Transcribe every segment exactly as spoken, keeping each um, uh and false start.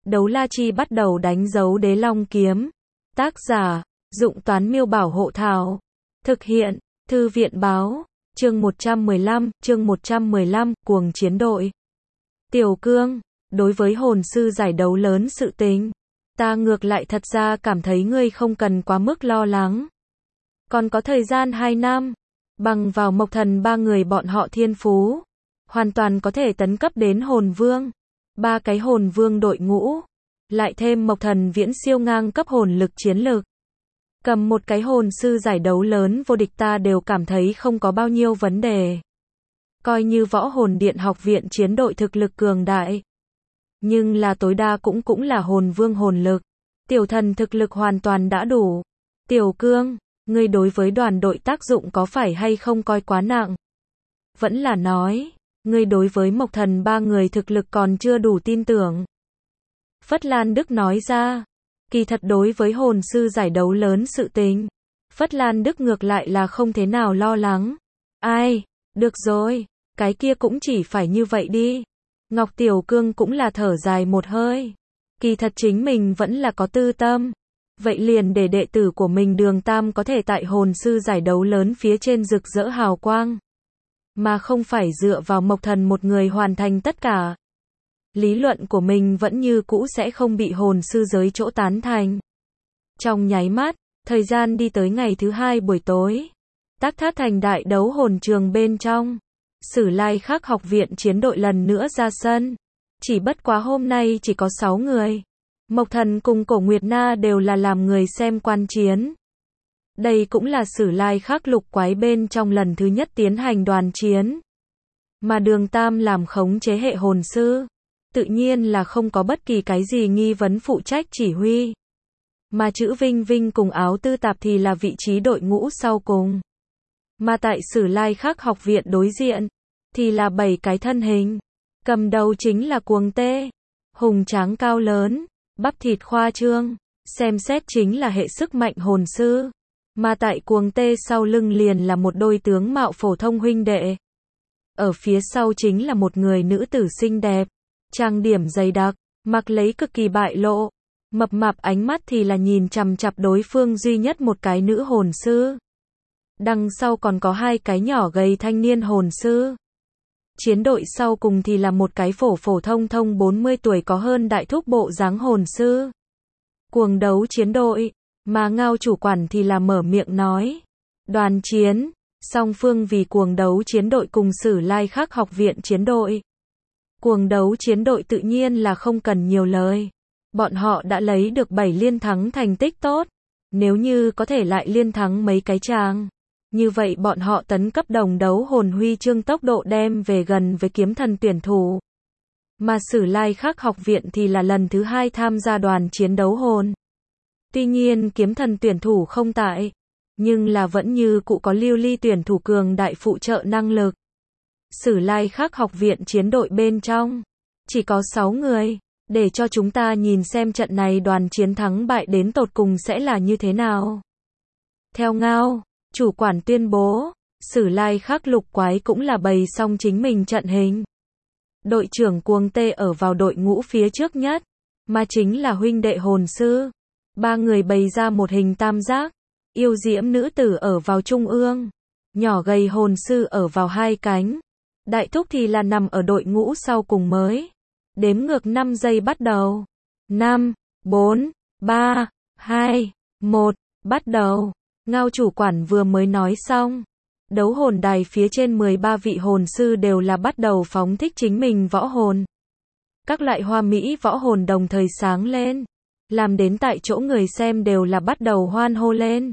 Đấu la chi bắt đầu đánh dấu đế long kiếm. Tác giả, Dụng Toán Miêu Bảo Hộ Thảo. Thực hiện, Thư viện Báo. Chương một trăm mười lăm, chương một trăm mười lăm, cuồng chiến đội. Tiểu Cương, đối với hồn sư giải đấu lớn sự tình, ta ngược lại thật ra cảm thấy ngươi không cần quá mức lo lắng. Còn có thời gian hai năm, bằng vào Mộc Thần ba người bọn họ thiên phú, hoàn toàn có thể tấn cấp đến hồn vương. Ba cái hồn vương đội ngũ, lại thêm Mộc Thần viễn siêu ngang cấp hồn lực chiến lực. Cầm một cái hồn sư giải đấu lớn vô địch ta đều cảm thấy không có bao nhiêu vấn đề. Coi như võ hồn điện học viện chiến đội thực lực cường đại, nhưng là tối đa cũng cũng là hồn vương hồn lực. Tiểu thần thực lực hoàn toàn đã đủ. Tiểu Cương, ngươi đối với đoàn đội tác dụng có phải hay không coi quá nặng? Vẫn là nói, ngươi đối với Mộc Thần ba người thực lực còn chưa đủ tin tưởng. Phất Lan Đức nói ra, kỳ thật đối với hồn sư giải đấu lớn sự tình, Phất Lan Đức ngược lại là không thế nào lo lắng. Ai, được rồi, cái kia cũng chỉ phải như vậy đi. Ngọc Tiểu Cương cũng là thở dài một hơi. Kỳ thật chính mình vẫn là có tư tâm. Vậy liền để đệ tử của mình Đường Tam có thể tại hồn sư giải đấu lớn phía trên rực rỡ hào quang, mà không phải dựa vào Mộc Thần một người hoàn thành tất cả. Lý luận của mình vẫn như cũ sẽ không bị hồn sư giới chỗ tán thành. Trong nháy mắt, thời gian đi tới ngày thứ hai buổi tối. Tắc Thát Thành đại đấu hồn trường bên trong, Sử Lai Khắc học viện chiến đội lần nữa ra sân. Chỉ bất quá hôm nay chỉ có sáu người. Mộc Thần cùng Cổ Nguyệt Na đều là làm người xem quan chiến. Đây cũng là Sử Lai Khắc lục quái bên trong lần thứ nhất tiến hành đoàn chiến. Mà Đường Tam làm khống chế hệ hồn sư, tự nhiên là không có bất kỳ cái gì nghi vấn phụ trách chỉ huy. Mà chữ Vinh Vinh cùng Áo Tư Tạp thì là vị trí đội ngũ sau cùng. Mà tại Sử Lai Khắc học viện đối diện, thì là bảy cái thân hình. Cầm đầu chính là Cuồng Tê, hùng tráng cao lớn, bắp thịt khoa trương, xem xét chính là hệ sức mạnh hồn sư. Mà tại Cuồng Tê sau lưng liền là một đôi tướng mạo phổ thông huynh đệ. Ở phía sau chính là một người nữ tử xinh đẹp, trang điểm dày đặc, mặc lấy cực kỳ bại lộ, mập mạp ánh mắt thì là nhìn chằm chằm đối phương duy nhất một cái nữ hồn sư. Đằng sau còn có hai cái nhỏ gầy thanh niên hồn sư. Chiến đội sau cùng thì là một cái phổ phổ thông thông bốn mươi tuổi có hơn đại thúc bộ dáng hồn sư. Cuồng đấu chiến đội, mà Ngao chủ quản thì là mở miệng nói. Đoàn chiến, song phương vì cuồng đấu chiến đội cùng Sử Lai Khắc học viện chiến đội. Cuồng đấu chiến đội tự nhiên là không cần nhiều lời. Bọn họ đã lấy được bảy liên thắng thành tích tốt. Nếu như có thể lại liên thắng mấy cái chàng, như vậy bọn họ tấn cấp đồng đấu hồn huy chương tốc độ đem về gần với kiếm thần tuyển thủ. Mà Sử Lai Khắc học viện thì là lần thứ hai tham gia đoàn chiến đấu hồn. Tuy nhiên kiếm thần tuyển thủ không tại, nhưng là vẫn như cũ có lưu ly tuyển thủ cường đại phụ trợ năng lực. Sử Lai Khắc học viện chiến đội bên trong, chỉ có sáu người, để cho chúng ta nhìn xem trận này đoàn chiến thắng bại đến tột cùng sẽ là như thế nào. Theo Ngao chủ quản tuyên bố, Sử Lai Khắc lục quái cũng là bày xong chính mình trận hình. Đội trưởng Cuồng Tê ở vào đội ngũ phía trước nhất, mà chính là huynh đệ hồn sư. Ba người bày ra một hình tam giác, yêu diễm nữ tử ở vào trung ương, nhỏ gầy hồn sư ở vào hai cánh. Đại thúc thì là nằm ở đội ngũ sau cùng mới. Đếm ngược năm giây bắt đầu. năm, bốn, ba, hai, một, bắt đầu. Ngao chủ quản vừa mới nói xong. Đấu hồn đài phía trên mười ba vị hồn sư đều là bắt đầu phóng thích chính mình võ hồn. Các loại hoa mỹ võ hồn đồng thời sáng lên, làm đến tại chỗ người xem đều là bắt đầu hoan hô lên.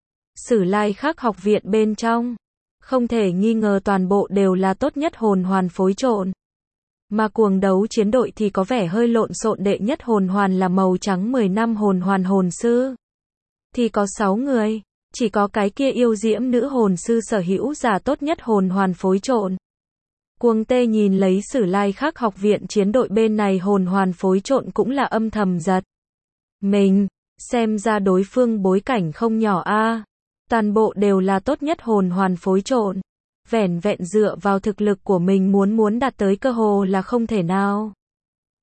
Sử Lai Khắc học viện bên trong, không thể nghi ngờ toàn bộ đều là tốt nhất hồn hoàn phối trộn. Mà cuồng đấu chiến đội thì có vẻ hơi lộn xộn, đệ nhất hồn hoàn là màu trắng mười năm hồn hoàn hồn sư. Thì có sáu người, chỉ có cái kia yêu diễm nữ hồn sư sở hữu giả tốt nhất hồn hoàn phối trộn. Cuồng Tê nhìn lấy Sử Lai Khắc học viện chiến đội bên này hồn hoàn phối trộn cũng là âm thầm giật mình, xem ra đối phương bối cảnh không nhỏ a. Toàn bộ đều là tốt nhất hồn hoàn phối trộn. Vẻn vẹn dựa vào thực lực của mình muốn muốn đạt tới cơ hồ là không thể nào.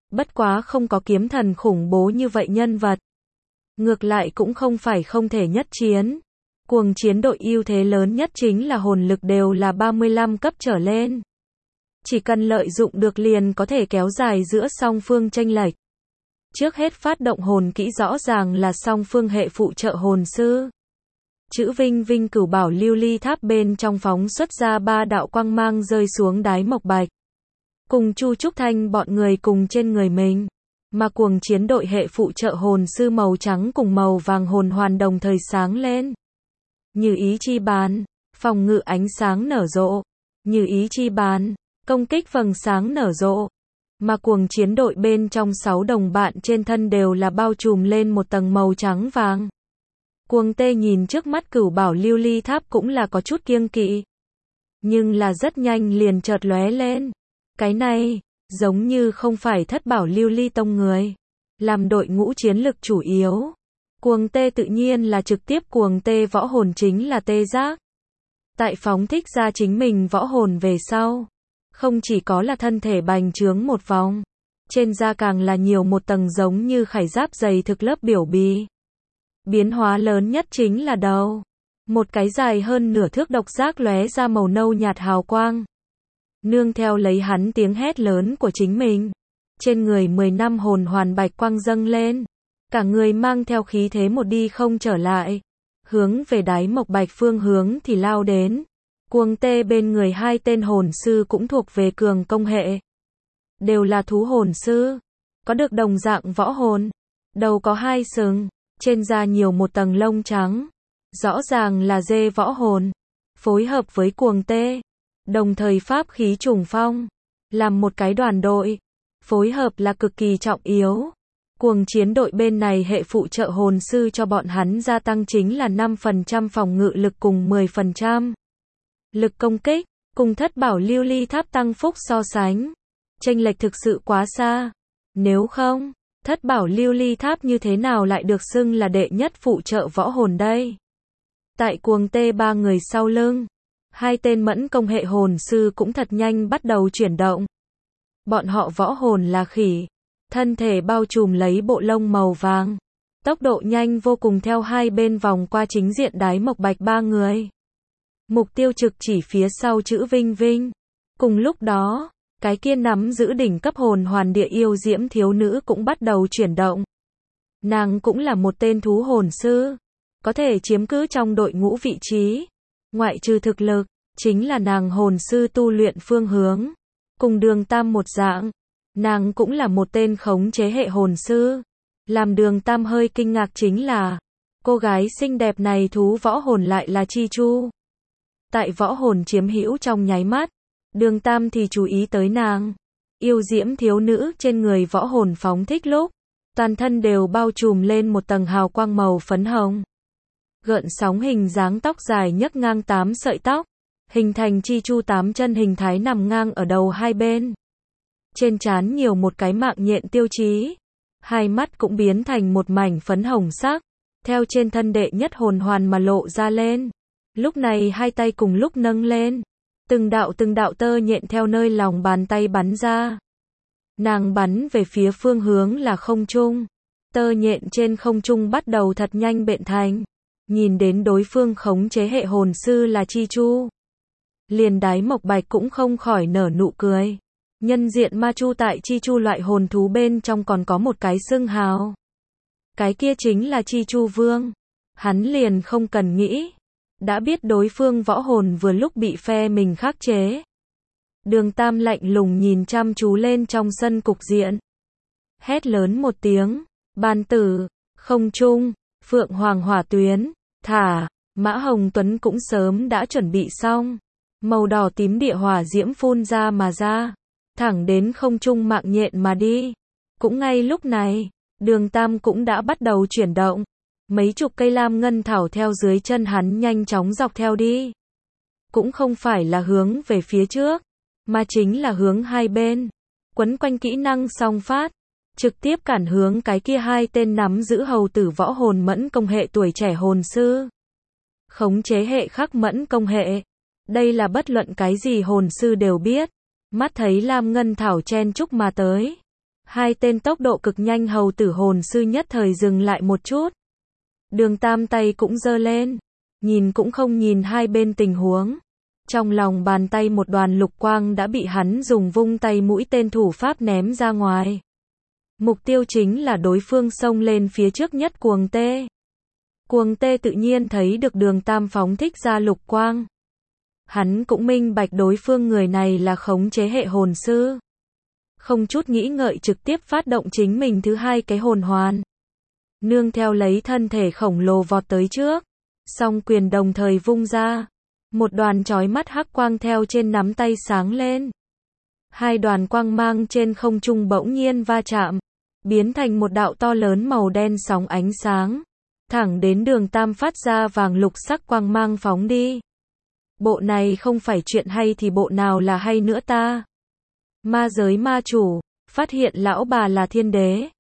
Bất quá không có kiếm thần khủng bố như vậy nhân vật. Ngược lại cũng không phải không thể nhất chiến. Cuồng chiến đội ưu thế lớn nhất chính là hồn lực đều là ba mươi lăm cấp trở lên. Chỉ cần lợi dụng được liền có thể kéo dài giữa song phương chênh lệch. Trước hết phát động hồn kỹ rõ ràng là song phương hệ phụ trợ hồn sư. Chữ Vinh Vinh Cửu Bảo Lưu Ly Tháp bên trong phóng xuất ra ba đạo quang mang rơi xuống đáy mộc bạch. Cùng Chu Trúc Thanh bọn người cùng trên người mình. Mà cuồng chiến đội hệ phụ trợ hồn sư màu trắng cùng màu vàng hồn hoàn đồng thời sáng lên. Như ý chi bàn, phòng ngự ánh sáng nở rộ. Như ý chi bàn, công kích vầng sáng nở rộ. Mà cuồng chiến đội bên trong sáu đồng bạn trên thân đều là bao trùm lên một tầng màu trắng vàng. Cuồng tê nhìn trước mắt Cửu Bảo Lưu Ly Tháp cũng là có chút kiêng kỵ. Nhưng là rất nhanh liền chợt lóe lên. Cái này, giống như không phải Thất Bảo Lưu Ly Tông người. Làm đội ngũ chiến lực chủ yếu. Cuồng tê tự nhiên là trực tiếp cuồng tê võ hồn chính là tê giác. Tại phóng thích ra chính mình võ hồn về sau. Không chỉ có là thân thể bành trướng một vòng. Trên da càng là nhiều một tầng giống như khải giáp dày thực lớp biểu bì. Biến hóa lớn nhất chính là đầu. Một cái dài hơn nửa thước độc giác lóe ra màu nâu nhạt hào quang. Nương theo lấy hắn tiếng hét lớn của chính mình. Trên người mười năm hồn hoàn bạch quang dâng lên. Cả người mang theo khí thế một đi không trở lại. Hướng về đáy mộc bạch phương hướng thì lao đến. Cuồng tê bên người hai tên hồn sư cũng thuộc về cường công hệ. Đều là thú hồn sư. Có được đồng dạng võ hồn. Đầu có hai sừng. Trên da nhiều một tầng lông trắng. Rõ ràng là dê võ hồn. Phối hợp với cuồng tê. Đồng thời pháp khí trùng phong. Làm một cái đoàn đội. Phối hợp là cực kỳ trọng yếu. Cuồng chiến đội bên này hệ phụ trợ hồn sư cho bọn hắn gia tăng chính là năm phần trăm phòng ngự lực cùng mười phần trăm. Lực công kích. Cùng Thất Bảo Lưu Ly Tháp tăng phúc so sánh. Chênh lệch thực sự quá xa. Nếu không, Thất Bảo Lưu Ly Tháp như thế nào lại được xưng là đệ nhất phụ trợ võ hồn đây? Tại cuồng tê ba người sau lưng. Hai tên mẫn công hệ hồn sư cũng thật nhanh bắt đầu chuyển động. Bọn họ võ hồn là khỉ. Thân thể bao trùm lấy bộ lông màu vàng. Tốc độ nhanh vô cùng theo hai bên vòng qua chính diện đáy mộc bạch ba người. Mục tiêu trực chỉ phía sau chữ Vinh Vinh. Cùng lúc đó, cái kia nắm giữ đỉnh cấp hồn hoàn địa yêu diễm thiếu nữ cũng bắt đầu chuyển động. Nàng cũng là một tên thú hồn sư. Có thể chiếm cứ trong đội ngũ vị trí. Ngoại trừ thực lực, chính là nàng hồn sư tu luyện phương hướng. Cùng Đường Tam một dạng. Nàng cũng là một tên khống chế hệ hồn sư. Làm Đường Tam hơi kinh ngạc chính là, cô gái xinh đẹp này thú võ hồn lại là Chi Chu. Tại võ hồn chiếm hữu trong nháy mắt, Đường Tam thì chú ý tới nàng. Yêu diễm thiếu nữ trên người võ hồn phóng thích lúc, toàn thân đều bao trùm lên một tầng hào quang màu phấn hồng. Gợn sóng hình dáng tóc dài nhấc ngang tám sợi tóc, hình thành Chi Chu tám chân hình thái nằm ngang ở đầu hai bên. Trên trán nhiều một cái mạng nhện tiêu chí. Hai mắt cũng biến thành một mảnh phấn hồng sắc, theo trên thân đệ nhất hồn hoàn mà lộ ra lên. Lúc này hai tay cùng lúc nâng lên. Từng đạo từng đạo tơ nhện theo nơi lòng bàn tay bắn ra. Nàng bắn về phía phương hướng là không trung. Tơ nhện trên không trung bắt đầu thật nhanh bện thành. Nhìn đến đối phương khống chế hệ hồn sư là Chi Chu. Liền đáy mộc bạch cũng không khỏi nở nụ cười. Nhân diện ma chu tại Chi Chu loại hồn thú bên trong còn có một cái xưng hào. Cái kia chính là Chi Chu Vương. Hắn liền không cần nghĩ. Đã biết đối phương võ hồn vừa lúc bị phe mình khắc chế. Đường Tam lạnh lùng nhìn chăm chú lên trong sân cục diện. Hét lớn một tiếng. Bàn tử, không trung, phượng hoàng hỏa tuyến, thả, Mã Hồng Tuấn cũng sớm đã chuẩn bị xong. Màu đỏ tím địa hỏa diễm phun ra mà ra. Thẳng đến không trung mạng nhện mà đi. Cũng ngay lúc này, Đường Tam cũng đã bắt đầu chuyển động. Mấy chục cây lam ngân thảo theo dưới chân hắn nhanh chóng dọc theo đi. Cũng không phải là hướng về phía trước, mà chính là hướng hai bên. Quấn quanh kỹ năng song phát, trực tiếp cản hướng cái kia hai tên nắm giữ hầu tử võ hồn mẫn công hệ tuổi trẻ hồn sư. Khống chế hệ khắc mẫn công hệ. Đây là bất luận cái gì hồn sư đều biết. Mắt thấy lam ngân thảo chen chúc mà tới. Hai tên tốc độ cực nhanh hầu tử hồn sư nhất thời dừng lại một chút. Đường Tam tay cũng giơ lên, nhìn cũng không nhìn hai bên tình huống. Trong lòng bàn tay một đoàn lục quang đã bị hắn dùng vung tay mũi tên thủ pháp ném ra ngoài. Mục tiêu chính là đối phương xông lên phía trước nhất Cuồng Tê. Cuồng Tê tự nhiên thấy được Đường Tam phóng thích ra lục quang. Hắn cũng minh bạch đối phương người này là khống chế hệ hồn sư. Không chút nghĩ ngợi trực tiếp phát động chính mình thứ hai cái hồn hoàn. Nương theo lấy thân thể khổng lồ vọt tới trước. Song quyền đồng thời vung ra. Một đoàn chói mắt hắc quang theo trên nắm tay sáng lên. Hai đoàn quang mang trên không trung bỗng nhiên va chạm. Biến thành một đạo to lớn màu đen sóng ánh sáng. Thẳng đến Đường Tam phát ra vàng lục sắc quang mang phóng đi. Bộ này không phải chuyện hay thì bộ nào là hay nữa ta? Ma giới ma chủ, phát hiện lão bà là thiên đế.